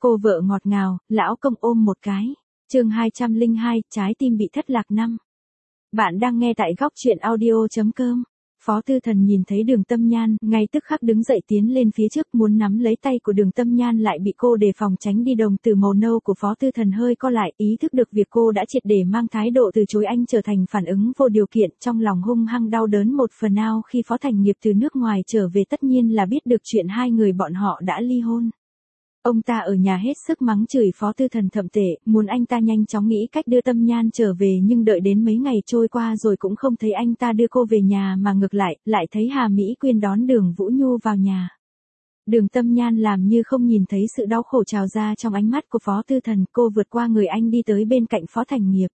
Cô vợ ngọt ngào, lão công ôm một cái. Chương 202, trái tim bị thất lạc năm. Bạn đang nghe tại góc truyện audio.com. Phó Tư Thần nhìn thấy Đường Tâm Nhan, ngay tức khắc đứng dậy tiến lên phía trước muốn nắm lấy tay của Đường Tâm Nhan lại bị cô đề phòng tránh đi. Đồng tử màu nâu của Phó Tư Thần hơi co lại, ý thức được việc cô đã triệt để mang thái độ từ chối anh trở thành phản ứng vô điều kiện, trong lòng hung hăng đau đớn một phần nào khi Phó Thành Nghiệp từ nước ngoài trở về tất nhiên là biết được chuyện hai người bọn họ đã ly hôn. Ông ta ở nhà hết sức mắng chửi Phó Tư Thần thậm tệ, muốn anh ta nhanh chóng nghĩ cách đưa Tâm Nhan trở về nhưng đợi đến mấy ngày trôi qua rồi cũng không thấy anh ta đưa cô về nhà mà ngược lại thấy Hà Mỹ Quyên đón Đường Vũ Nhu vào nhà. Đường Tâm Nhan làm như không nhìn thấy sự đau khổ trào ra trong ánh mắt của Phó Tư Thần, cô vượt qua người anh đi tới bên cạnh Phó Thành Nghiệp.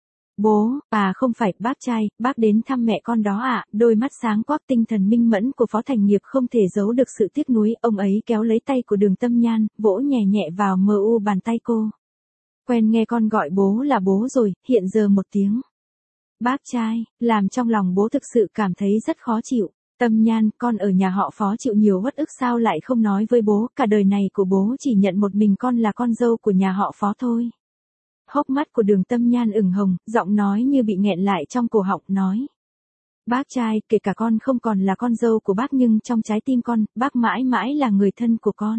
Bố, không phải, bác trai, bác đến thăm mẹ con đó ạ. Đôi mắt sáng quắc tinh thần minh mẫn của Phó Thành Nghiệp không thể giấu được sự tiếc nuối, ông ấy kéo lấy tay của Đường Tâm Nhan, vỗ nhẹ nhẹ vào bàn tay cô. Quen nghe con gọi bố là bố rồi, hiện giờ một tiếng bác trai, làm trong lòng bố thực sự cảm thấy rất khó chịu. Tâm Nhan, con ở nhà họ Phó chịu nhiều uất ức sao lại không nói với bố, cả đời này của bố chỉ nhận một mình con là con dâu của nhà họ Phó thôi. Hốc mắt của Đường Tâm Nhan ửng hồng, giọng nói như bị nghẹn lại trong cổ họng, nói. Bác trai, kể cả con không còn là con dâu của bác nhưng trong trái tim con, bác mãi mãi là người thân của con.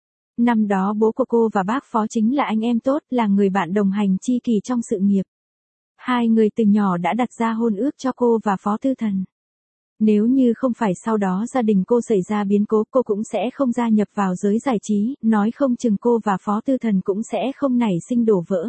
Năm đó bố của cô và bác Phó chính là anh em tốt, là người bạn đồng hành tri kỷ trong sự nghiệp. Hai người từ nhỏ đã đặt ra hôn ước cho cô và Phó Tư Thần. Nếu như không phải sau đó gia đình cô xảy ra biến cố, cô cũng sẽ không gia nhập vào giới giải trí, nói không chừng cô và Phó Tư Thần cũng sẽ không nảy sinh đổ vỡ.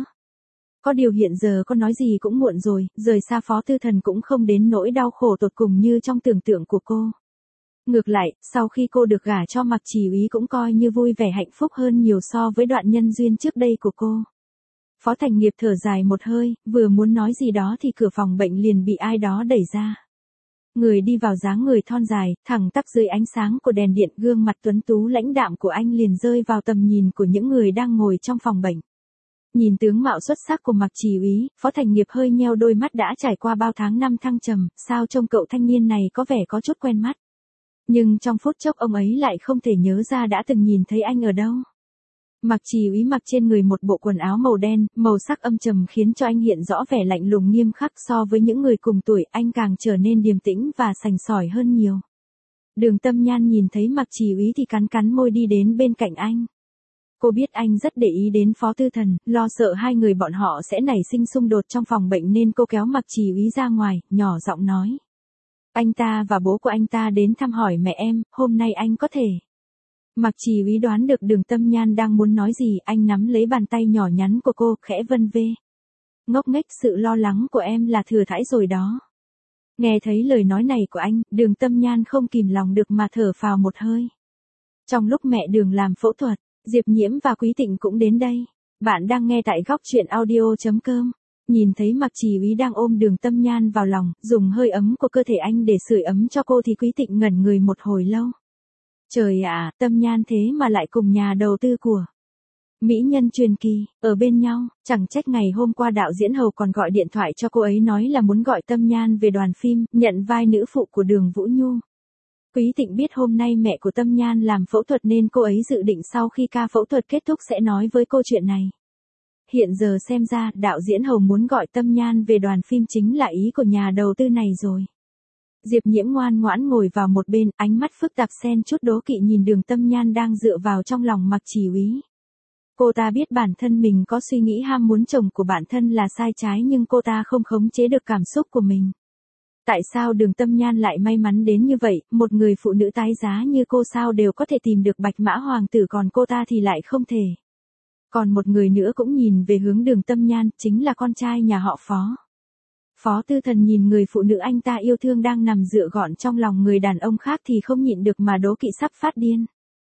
Có điều hiện giờ con nói gì cũng muộn rồi, rời xa Phó Tư Thần cũng không đến nỗi đau khổ tột cùng như trong tưởng tượng của cô. Ngược lại, sau khi cô được gả cho Mạc Chỉ Úy cũng coi như vui vẻ hạnh phúc hơn nhiều so với đoạn nhân duyên trước đây của cô. Phó Thành Nghiệp thở dài một hơi, vừa muốn nói gì đó thì cửa phòng bệnh liền bị ai đó đẩy ra. Người đi vào dáng người thon dài, thẳng tắp dưới ánh sáng của đèn điện, gương mặt tuấn tú lãnh đạm của anh liền rơi vào tầm nhìn của những người đang ngồi trong phòng bệnh. Nhìn tướng mạo xuất sắc của Mạc Chỉ Úy, Phó Thành Nghiệp hơi nheo đôi mắt, đã trải qua bao tháng năm thăng trầm, sao trông cậu thanh niên này có vẻ có chút quen mắt. Nhưng trong phút chốc ông ấy lại không thể nhớ ra đã từng nhìn thấy anh ở đâu. Mạc Chỉ Úy mặc trên người một bộ quần áo màu đen, màu sắc âm trầm khiến cho anh hiện rõ vẻ lạnh lùng nghiêm khắc, so với những người cùng tuổi anh càng trở nên điềm tĩnh và sành sỏi hơn nhiều. Đường Tâm Nhan nhìn thấy Mạc Chỉ Úy thì cắn môi đi đến bên cạnh anh. Cô biết anh rất để ý đến Phó Tư Thần, lo sợ hai người bọn họ sẽ nảy sinh xung đột trong phòng bệnh nên cô kéo Mạc Chỉ Úy ra ngoài, nhỏ giọng nói. Anh ta và bố của anh ta đến thăm hỏi mẹ em, hôm nay anh có thể. Mạc Chỉ Úy đoán được Đường Tâm Nhan đang muốn nói gì, anh nắm lấy bàn tay nhỏ nhắn của cô, khẽ vân vê. Ngốc nghếch, sự lo lắng của em là thừa thãi rồi đó. Nghe thấy lời nói này của anh, Đường Tâm Nhan không kìm lòng được mà thở phào một hơi. Trong lúc mẹ Đường làm phẫu thuật, Diệp Nhiễm và Quý Tịnh cũng đến đây. Bạn đang nghe tại góc truyện audio.com. Nhìn thấy Mạc Chỉ Úy đang ôm Đường Tâm Nhan vào lòng, dùng hơi ấm của cơ thể anh để sưởi ấm cho cô thì Quý Tịnh ngẩn người một hồi lâu. Trời ạ, Tâm Nhan thế mà lại cùng nhà đầu tư của mỹ nhân truyền kỳ ở bên nhau, chẳng trách ngày hôm qua đạo diễn Hầu còn gọi điện thoại cho cô ấy nói là muốn gọi Tâm Nhan về đoàn phim, nhận vai nữ phụ của Đường Vũ Nhu. Quý Tịnh biết hôm nay mẹ của Tâm Nhan làm phẫu thuật nên cô ấy dự định sau khi ca phẫu thuật kết thúc sẽ nói với cô chuyện này. Hiện giờ xem ra, đạo diễn Hầu muốn gọi Tâm Nhan về đoàn phim chính là ý của nhà đầu tư này rồi. Diệp Nhiễm ngoan ngoãn ngồi vào một bên, ánh mắt phức tạp xen chút đố kỵ nhìn Đường Tâm Nhan đang dựa vào trong lòng Mạc Chỉ Úy. Cô ta biết bản thân mình có suy nghĩ ham muốn chồng của bản thân là sai trái nhưng cô ta không khống chế được cảm xúc của mình. Tại sao Đường Tâm Nhan lại may mắn đến như vậy, một người phụ nữ tái giá như cô sao đều có thể tìm được Bạch Mã Hoàng tử còn cô ta thì lại không thể. Còn một người nữa cũng nhìn về hướng Đường Tâm Nhan, chính là con trai nhà họ Phó. Phó Tư Thần nhìn người phụ nữ anh ta yêu thương đang nằm dựa gọn trong lòng người đàn ông khác thì không nhịn được mà đố kỵ sắp phát điên.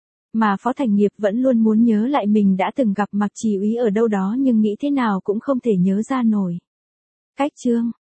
Mà Phó Thành Nghiệp vẫn luôn muốn nhớ lại mình đã từng gặp Mạc Chỉ Úy ở đâu đó nhưng nghĩ thế nào cũng không thể nhớ ra nổi. Cách chương